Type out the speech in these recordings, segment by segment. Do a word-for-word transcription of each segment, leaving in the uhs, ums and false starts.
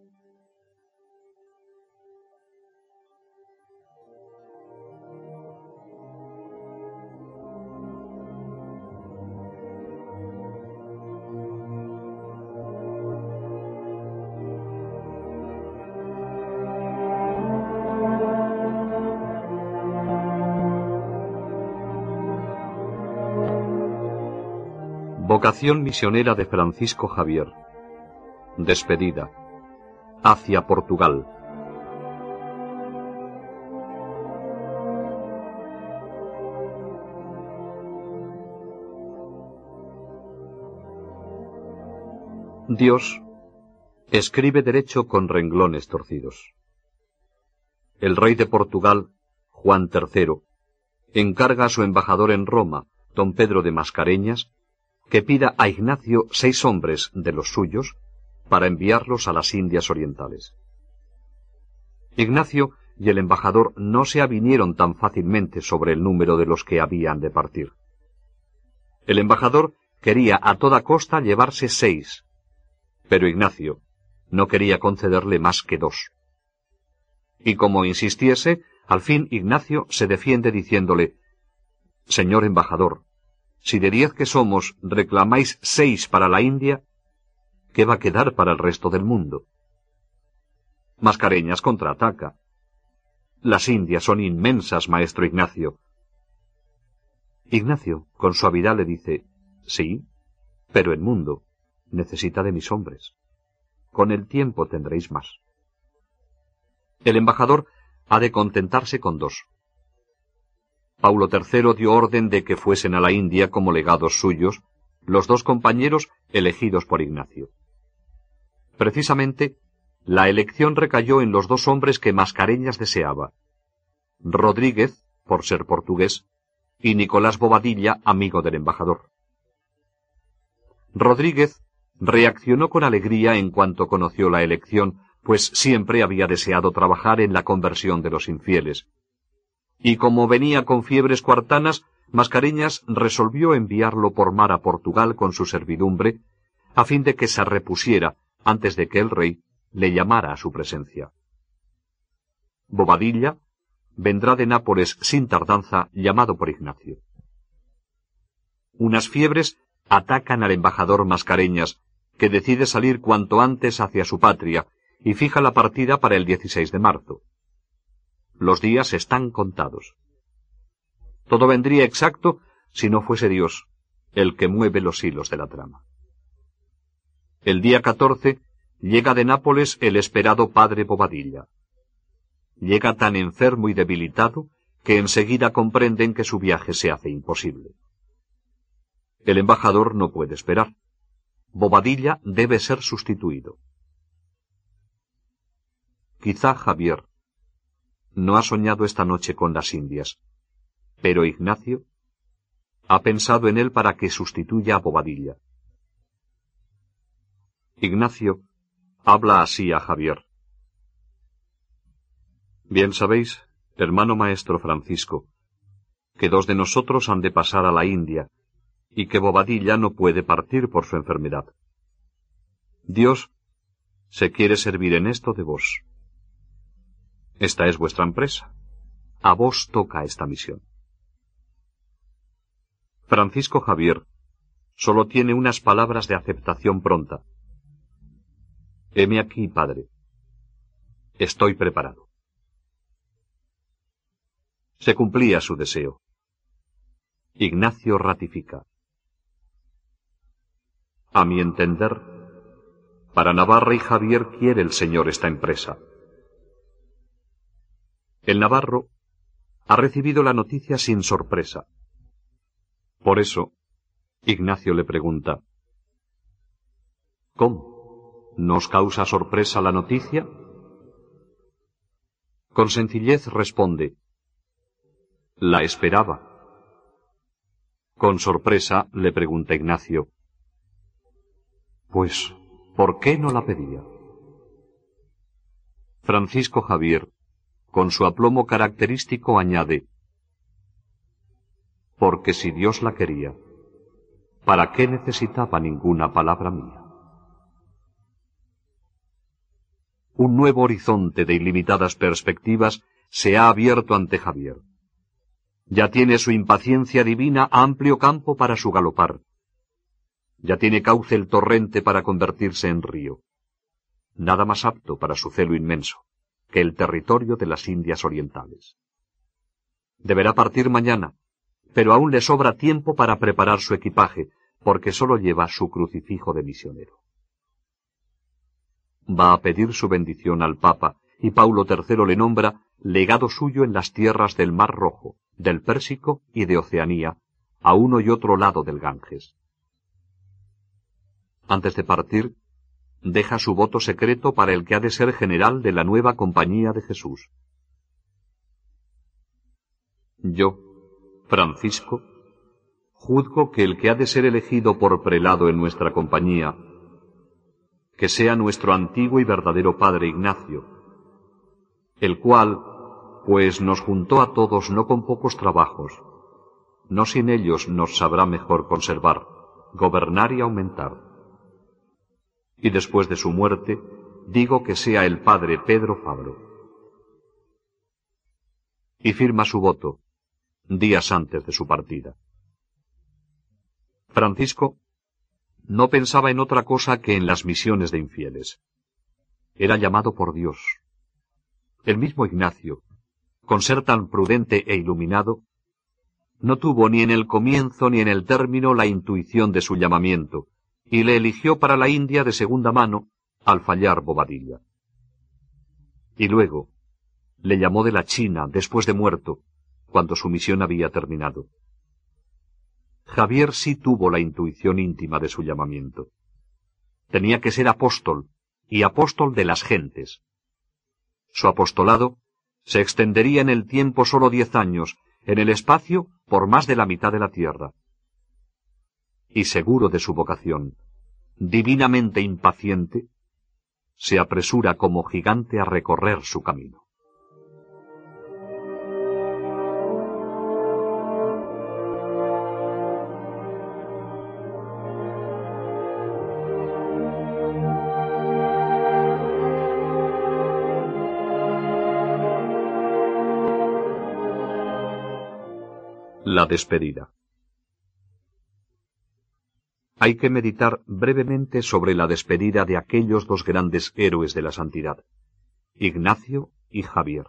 Vocación misionera de Francisco Javier. Despedida. Hacia Portugal. Dios escribe derecho con renglones torcidos. El rey de Portugal, Juan tercero, encarga a su embajador en Roma, don Pedro de Mascareñas, que pida a Ignacio seis hombres de los suyos para enviarlos a las Indias Orientales. Ignacio y el embajador no se avinieron tan fácilmente sobre el número de los que habían de partir. El embajador quería a toda costa llevarse seis, pero Ignacio no quería concederle más que dos. Y como insistiese, al fin Ignacio se defiende diciéndole: «Señor embajador, si de diez que somos reclamáis seis para la India, ¿qué va a quedar para el resto del mundo?» Mascareñas contraataca. «Las Indias son inmensas, maestro Ignacio». Ignacio, con suavidad, le dice: «Sí, pero el mundo necesita de mis hombres. Con el tiempo tendréis más». El embajador ha de contentarse con dos. Paulo tercero dio orden de que fuesen a la India como legados suyos los dos compañeros elegidos por Ignacio. Precisamente, la elección recayó en los dos hombres que Mascareñas deseaba: Rodríguez, por ser portugués, y Nicolás Bobadilla, amigo del embajador. Rodríguez reaccionó con alegría en cuanto conoció la elección, pues siempre había deseado trabajar en la conversión de los infieles. Y como venía con fiebres cuartanas, Mascareñas resolvió enviarlo por mar a Portugal con su servidumbre, a fin de que se repusiera antes de que el rey le llamara a su presencia. Bobadilla vendrá de Nápoles sin tardanza, llamado por Ignacio. Unas fiebres atacan al embajador Mascareñas, que decide salir cuanto antes hacia su patria, y fija la partida para el dieciséis de marzo. Los días están contados. Todo vendría exacto si no fuese Dios el que mueve los hilos de la trama. El día catorce llega de Nápoles el esperado padre Bobadilla. Llega tan enfermo y debilitado que enseguida comprenden que su viaje se hace imposible. El embajador no puede esperar. Bobadilla debe ser sustituido. Quizá Javier no ha soñado esta noche con las Indias, pero Ignacio ha pensado en él para que sustituya a Bobadilla. Ignacio habla así a Javier: «Bien sabéis, hermano maestro Francisco, que dos de nosotros han de pasar a la India, y que Bobadilla no puede partir por su enfermedad. Dios se quiere servir en esto de vos. Esta es vuestra empresa. A vos toca esta misión». Francisco Javier solo tiene unas palabras de aceptación pronta: «Heme aquí, padre. Estoy preparado». Se cumplía su deseo. Ignacio ratifica: «A mi entender, para Navarra y Javier quiere el Señor esta empresa». El navarro ha recibido la noticia sin sorpresa. Por eso, Ignacio le pregunta: «¿Cómo? ¿Nos causa sorpresa la noticia?» Con sencillez responde: «La esperaba». Con sorpresa le pregunta Ignacio: «Pues, ¿por qué no la pedía?» Francisco Javier, con su aplomo característico, añade: «Porque si Dios la quería, ¿para qué necesitaba ninguna palabra mía?» Un nuevo horizonte de ilimitadas perspectivas se ha abierto ante Javier. Ya tiene su impaciencia divina amplio campo para su galopar. Ya tiene cauce el torrente para convertirse en río. Nada más apto para su celo inmenso que el territorio de las Indias Orientales. Deberá partir mañana, pero aún le sobra tiempo para preparar su equipaje, porque sólo lleva su crucifijo de misionero. Va a pedir su bendición al Papa, y Paulo tercero le nombra legado suyo en las tierras del Mar Rojo, del Pérsico y de Oceanía, a uno y otro lado del Ganges. Antes de partir, deja su voto secreto para el que ha de ser general de la nueva Compañía de Jesús. Yo, Francisco, juzgo que el que ha de ser elegido por prelado en nuestra compañía, que sea nuestro antiguo y verdadero padre Ignacio, el cual, pues nos juntó a todos no con pocos trabajos, no sin ellos nos sabrá mejor conservar, gobernar y aumentar. Y después de su muerte, digo que sea el padre Pedro Fabro. Y firma su voto, días antes de su partida. Francisco no pensaba en otra cosa que en las misiones de infieles. Era llamado por Dios. El mismo Ignacio, con ser tan prudente e iluminado, no tuvo ni en el comienzo ni en el término la intuición de su llamamiento, y le eligió para la India de segunda mano al fallar Bobadilla. Y luego le llamó de la China después de muerto, cuando su misión había terminado. Javier sí tuvo la intuición íntima de su llamamiento. Tenía que ser apóstol, y apóstol de las gentes. Su apostolado se extendería en el tiempo solo diez años, en el espacio por más de la mitad de la tierra. Y seguro de su vocación, divinamente impaciente, se apresura como gigante a recorrer su camino. La despedida. Hay que meditar brevemente sobre la despedida de aquellos dos grandes héroes de la santidad, Ignacio y Javier.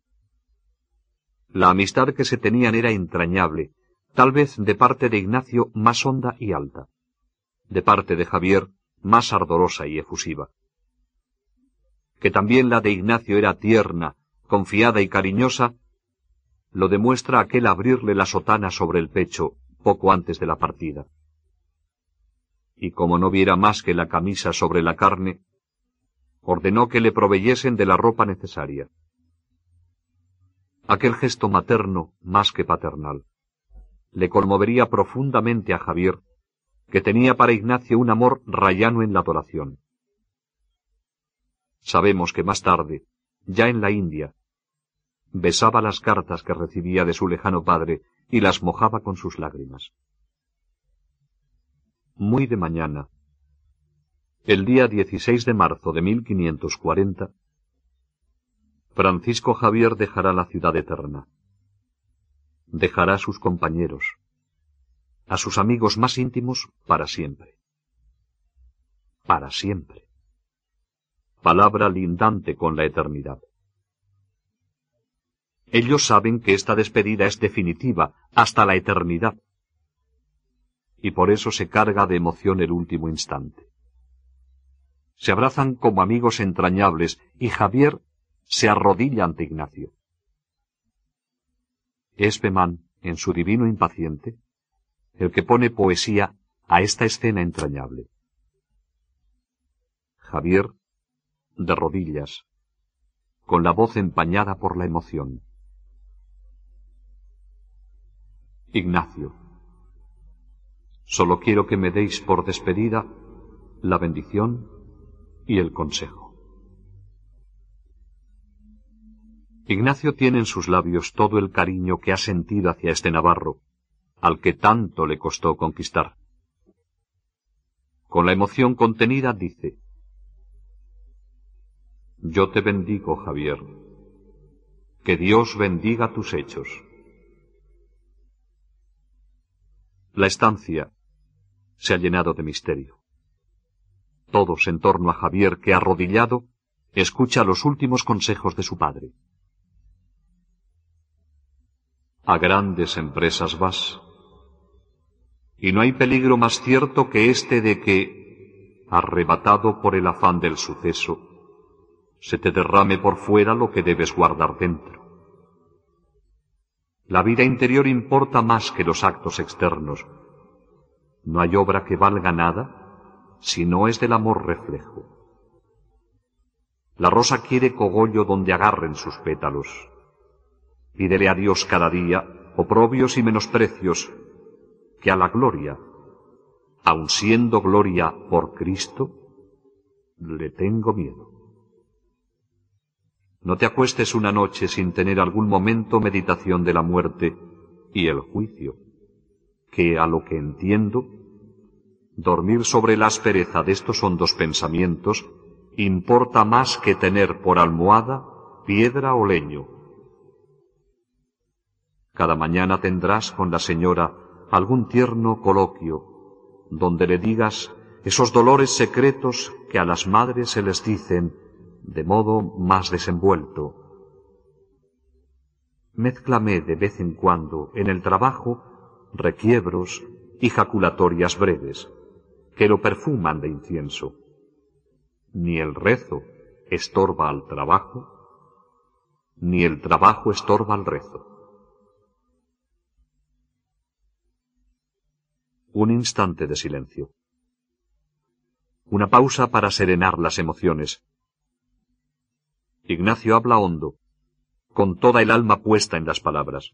La amistad que se tenían era entrañable, tal vez de parte de Ignacio más honda y alta, de parte de Javier más ardorosa y efusiva. Que también la de Ignacio era tierna, confiada y cariñosa, lo demuestra aquel abrirle la sotana sobre el pecho poco antes de la partida. Y como no viera más que la camisa sobre la carne, ordenó que le proveyesen de la ropa necesaria. Aquel gesto materno, más que paternal, le conmovería profundamente a Javier, que tenía para Ignacio un amor rayano en la adoración. Sabemos que más tarde, ya en la India, besaba las cartas que recibía de su lejano padre y las mojaba con sus lágrimas. Muy de mañana, el día dieciséis de marzo de mil quinientos cuarenta, Francisco Javier dejará la ciudad eterna. Dejará a sus compañeros, a sus amigos más íntimos para siempre. Para siempre. Palabra lindante con la eternidad. Ellos saben que esta despedida es definitiva, hasta la eternidad. Y por eso se carga de emoción el último instante. Se abrazan como amigos entrañables, y Javier se arrodilla ante Ignacio. Es Bemán, en su divino impaciente, el que pone poesía a esta escena entrañable. Javier, de rodillas, con la voz empañada por la emoción. Ignacio, solo quiero que me deis por despedida la bendición y el consejo. Ignacio tiene en sus labios todo el cariño que ha sentido hacia este navarro, al que tanto le costó conquistar. Con la emoción contenida dice: Yo te bendigo, Javier. Que Dios bendiga tus hechos. La estancia se ha llenado de misterio. Todos en torno a Javier, que arrodillado escucha los últimos consejos de su padre. A grandes empresas vas, y no hay peligro más cierto que este de que, arrebatado por el afán del suceso, se te derrame por fuera lo que debes guardar dentro. La vida interior importa más que los actos externos. No hay obra que valga nada si no es del amor reflejo. La rosa quiere cogollo donde agarren sus pétalos. Pídele a Dios cada día oprobios y menosprecios, que a la gloria, aun siendo gloria por Cristo, le tengo miedo. No te acuestes una noche sin tener algún momento meditación de la muerte y el juicio, que, a lo que entiendo, dormir sobre la aspereza de estos hondos pensamientos importa más que tener por almohada piedra o leño. Cada mañana tendrás con la señora algún tierno coloquio, donde le digas esos dolores secretos que a las madres se les dicen de modo más desenvuelto. Mézclame de vez en cuando en el trabajo requiebros y jaculatorias breves, que lo perfuman de incienso. Ni el rezo estorba al trabajo, ni el trabajo estorba al rezo. Un instante de silencio. Una pausa para serenar las emociones. Ignacio habla hondo, con toda el alma puesta en las palabras.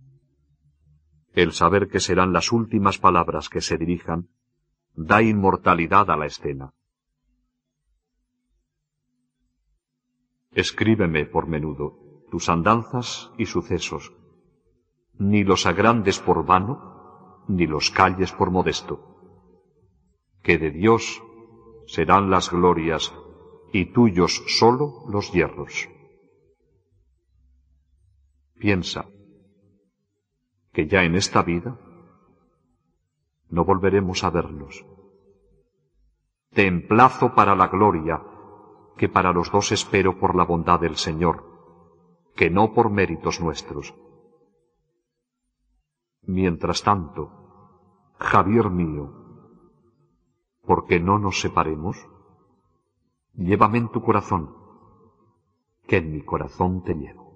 El saber que serán las últimas palabras que se dirijan da inmortalidad a la escena. Escríbeme por menudo tus andanzas y sucesos, ni los agrandes por vano, ni los calles por modesto, que de Dios serán las glorias y tuyos sólo los hierros. Piensa que ya en esta vida no volveremos a vernos. Te emplazo para la gloria, que para los dos espero por la bondad del Señor, que no por méritos nuestros. Mientras tanto, Javier mío, ¿por qué no nos separemos? Llévame en tu corazón, que en mi corazón te llevo.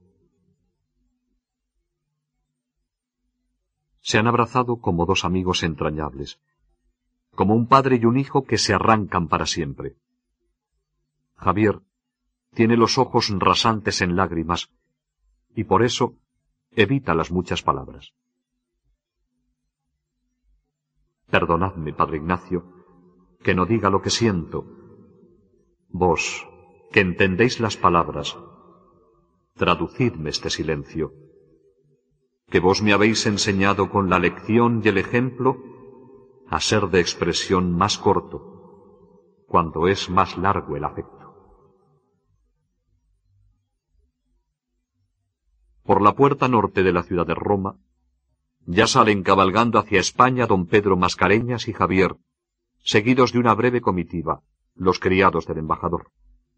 Se han abrazado como dos amigos entrañables, como un padre y un hijo que se arrancan para siempre. Javier tiene los ojos rasantes en lágrimas, y por eso evita las muchas palabras. Perdonadme, padre Ignacio, que no diga lo que siento. Vos, que entendéis las palabras, traducidme este silencio, que vos me habéis enseñado con la lección y el ejemplo a ser de expresión más corto, cuando es más largo el afecto. Por la puerta norte de la ciudad de Roma, ya salen cabalgando hacia España don Pedro Mascareñas y Javier, seguidos de una breve comitiva, los criados del embajador.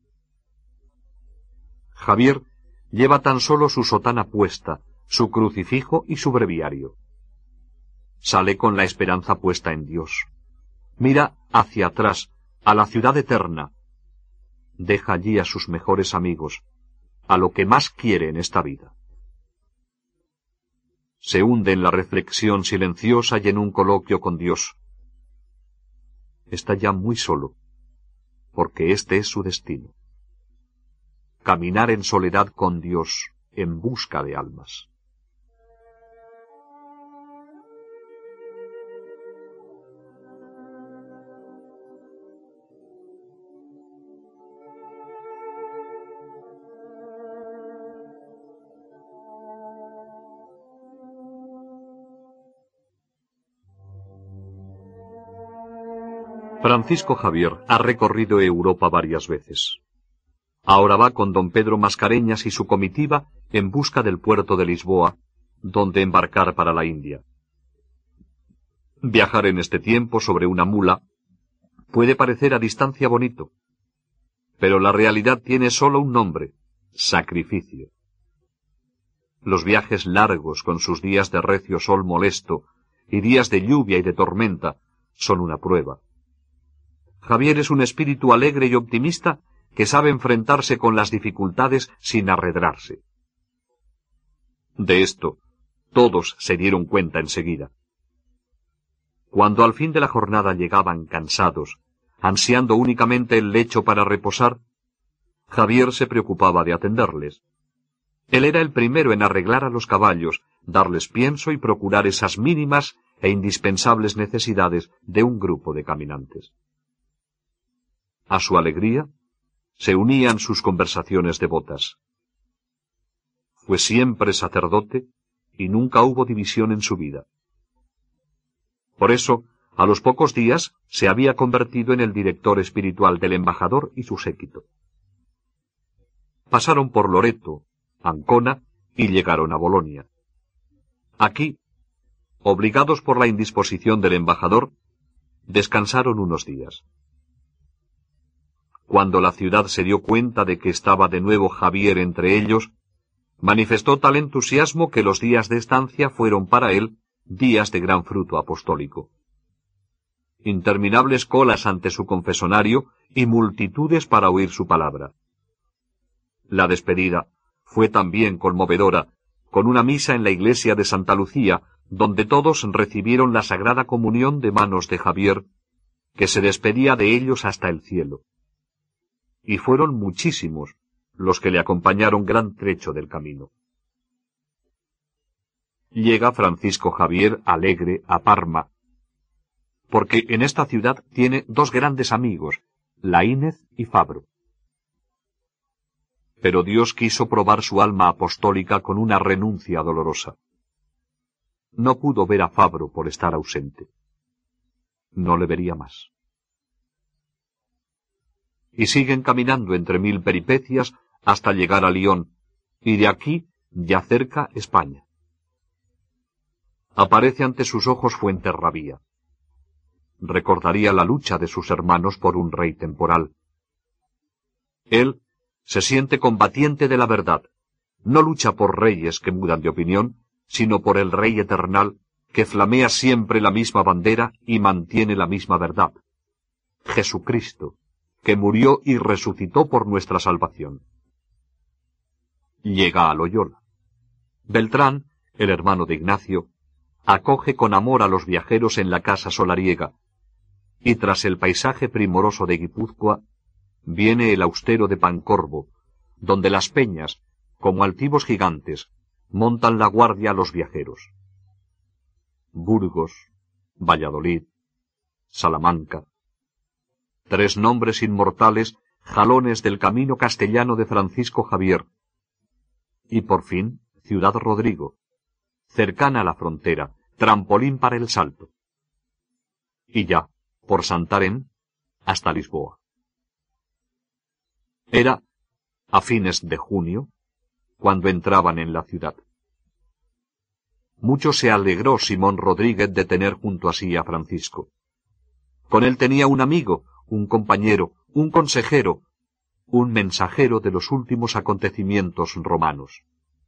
Javier lleva tan solo su sotana puesta, su crucifijo y su breviario. Sale con la esperanza puesta en Dios. Mira hacia atrás, a la ciudad eterna. Deja allí a sus mejores amigos, a lo que más quiere en esta vida. Se hunde en la reflexión silenciosa y en un coloquio con Dios. Está ya muy solo, porque este es su destino. Caminar en soledad con Dios, en busca de almas. Francisco Javier ha recorrido Europa varias veces. Ahora va con don Pedro Mascareñas y su comitiva en busca del puerto de Lisboa, donde embarcar para la India. Viajar en este tiempo sobre una mula puede parecer a distancia bonito, pero la realidad tiene solo un nombre: sacrificio. Los viajes largos, con sus días de recio sol molesto y días de lluvia y de tormenta, son una prueba. Javier es un espíritu alegre y optimista que sabe enfrentarse con las dificultades sin arredrarse. De esto, todos se dieron cuenta enseguida. Cuando al fin de la jornada llegaban cansados, ansiando únicamente el lecho para reposar, Javier se preocupaba de atenderles. Él era el primero en arreglar a los caballos, darles pienso y procurar esas mínimas e indispensables necesidades de un grupo de caminantes. A su alegría se unían sus conversaciones devotas. Fue siempre sacerdote y nunca hubo división en su vida. Por eso, a los pocos días se había convertido en el director espiritual del embajador y su séquito. Pasaron por Loreto, Ancona y llegaron a Bolonia. Aquí, obligados por la indisposición del embajador, descansaron unos días. Cuando la ciudad se dio cuenta de que estaba de nuevo Javier entre ellos, manifestó tal entusiasmo que los días de estancia fueron para él días de gran fruto apostólico. Interminables colas ante su confesonario y multitudes para oír su palabra. La despedida fue también conmovedora, con una misa en la iglesia de Santa Lucía, donde todos recibieron la Sagrada Comunión de manos de Javier, que se despedía de ellos hasta el cielo. Y fueron muchísimos los que le acompañaron gran trecho del camino. Llega Francisco Javier alegre a Parma, porque en esta ciudad tiene dos grandes amigos, Laínez y Fabro. Pero Dios quiso probar su alma apostólica con una renuncia dolorosa. No pudo ver a Fabro por estar ausente. No le vería más. Y siguen caminando entre mil peripecias hasta llegar a Lyon, y de aquí, ya cerca, España. Aparece ante sus ojos Fuenterrabía. Recordaría la lucha de sus hermanos por un rey temporal. Él se siente combatiente de la verdad. No lucha por reyes que mudan de opinión, sino por el Rey eternal, que flamea siempre la misma bandera y mantiene la misma verdad. Jesucristo, que murió y resucitó por nuestra salvación. Llega a Loyola. Beltrán, el hermano de Ignacio, acoge con amor a los viajeros en la casa solariega, y tras el paisaje primoroso de Guipúzcoa, viene el austero de Pancorbo, donde las peñas, como altivos gigantes, montan la guardia a los viajeros. Burgos, Valladolid, Salamanca. Tres nombres inmortales, jalones del camino castellano de Francisco Javier. Y por fin, Ciudad Rodrigo, cercana a la frontera, trampolín para el salto. Y ya, por Santarém, hasta Lisboa. Era a fines de junio, cuando entraban en la ciudad. Mucho se alegró Simón Rodríguez de tener junto a sí a Francisco. Con él tenía un amigo, un compañero, un consejero, un mensajero de los últimos acontecimientos romanos.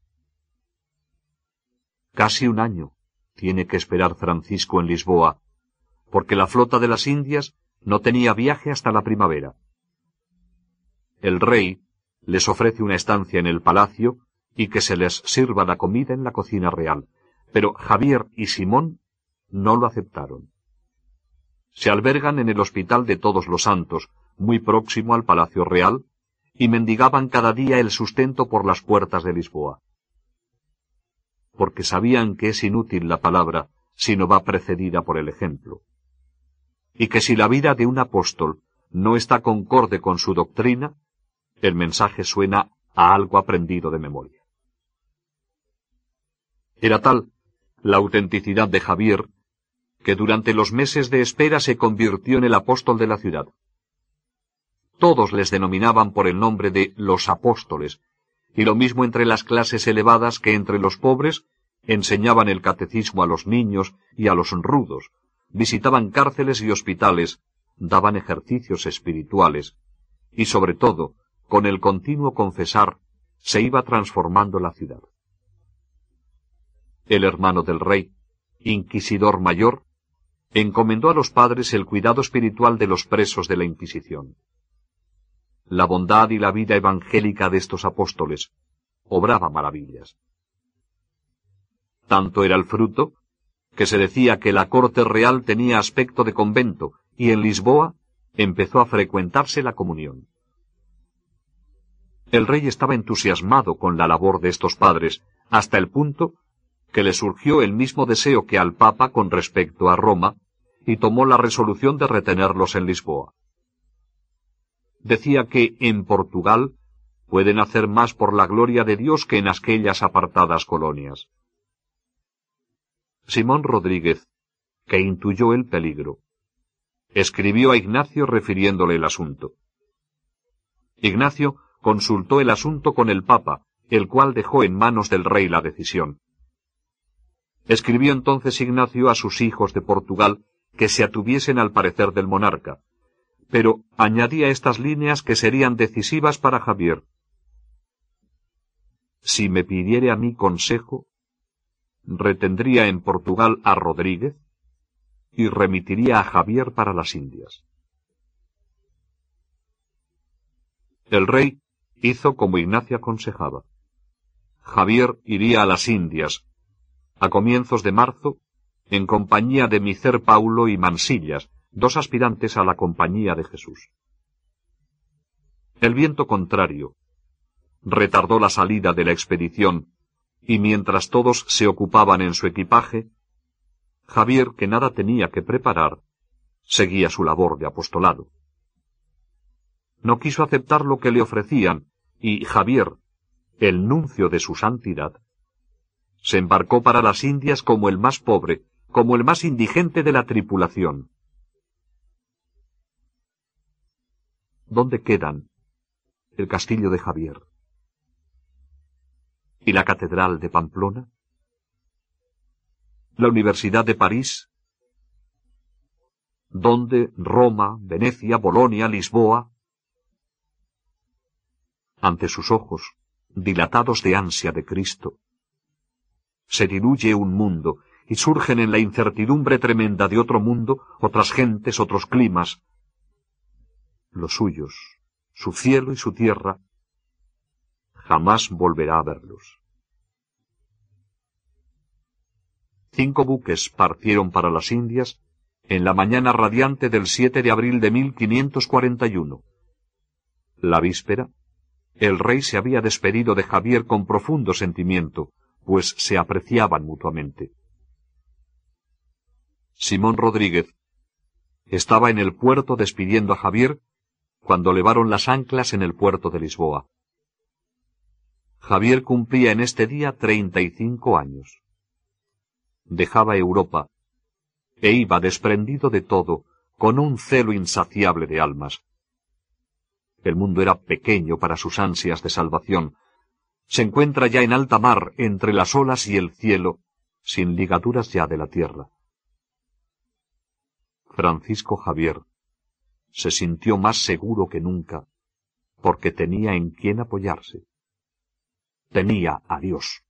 Casi un año tiene que esperar Francisco en Lisboa, porque la flota de las Indias no tenía viaje hasta la primavera. El rey les ofrece una estancia en el palacio y que se les sirva la comida en la cocina real, pero Javier y Simón no lo aceptaron. Se albergan en el Hospital de Todos los Santos, muy próximo al Palacio Real, y mendigaban cada día el sustento por las puertas de Lisboa. Porque sabían que es inútil la palabra si no va precedida por el ejemplo, y que si la vida de un apóstol no está concorde con su doctrina, el mensaje suena a algo aprendido de memoria. Era tal la autenticidad de Javier, que durante los meses de espera se convirtió en el apóstol de la ciudad. Todos les denominaban por el nombre de los apóstoles, y lo mismo entre las clases elevadas que entre los pobres, enseñaban el catecismo a los niños y a los rudos, visitaban cárceles y hospitales, daban ejercicios espirituales, y sobre todo, con el continuo confesar, se iba transformando la ciudad. El hermano del rey, inquisidor mayor, encomendó a los padres el cuidado espiritual de los presos de la Inquisición. La bondad y la vida evangélica de estos apóstoles obraba maravillas. Tanto era el fruto, que se decía que la corte real tenía aspecto de convento, y en Lisboa empezó a frecuentarse la comunión. El rey estaba entusiasmado con la labor de estos padres, hasta el punto que le surgió el mismo deseo que al Papa con respecto a Roma, y tomó la resolución de retenerlos en Lisboa. Decía que en Portugal pueden hacer más por la gloria de Dios que en aquellas apartadas colonias. Simón Rodríguez, que intuyó el peligro, escribió a Ignacio refiriéndole el asunto. Ignacio consultó el asunto con el Papa, el cual dejó en manos del rey la decisión. Escribió entonces Ignacio a sus hijos de Portugal que se atuviesen al parecer del monarca, pero añadía estas líneas que serían decisivas para Javier. Si me pidiere a mí consejo, retendría en Portugal a Rodríguez y remitiría a Javier para las Indias. El rey hizo como Ignacio aconsejaba. Javier iría a las Indias, a comienzos de marzo, en compañía de Micer Paulo y Mansillas, dos aspirantes a la compañía de Jesús. El viento contrario retardó la salida de la expedición, y mientras todos se ocupaban en su equipaje, Javier, que nada tenía que preparar, seguía su labor de apostolado. No quiso aceptar lo que le ofrecían, y Javier, el nuncio de su santidad, se embarcó para las Indias como el más pobre, como el más indigente de la tripulación. ¿Dónde quedan el castillo de Javier y la catedral de Pamplona? ¿La Universidad de París? ¿Dónde Roma, Venecia, Bolonia, Lisboa? Ante sus ojos, dilatados de ansia de Cristo, se diluye un mundo y surgen en la incertidumbre tremenda de otro mundo otras gentes, otros climas. Los suyos, su cielo y su tierra, jamás volverá a verlos. Cinco buques partieron para las Indias en la mañana radiante del siete de abril de mil quinientos cuarenta y uno. La víspera, el rey se había despedido de Javier con profundo sentimiento, pues se apreciaban mutuamente. Simón Rodríguez estaba en el puerto despidiendo a Javier cuando levaron las anclas en el puerto de Lisboa. Javier cumplía en este día treinta y cinco años. Dejaba Europa e iba desprendido de todo, con un celo insaciable de almas. El mundo era pequeño para sus ansias de salvación. Se encuentra ya en alta mar, entre las olas y el cielo, sin ligaduras ya de la tierra. Francisco Javier se sintió más seguro que nunca, porque tenía en quién apoyarse. Tenía a Dios.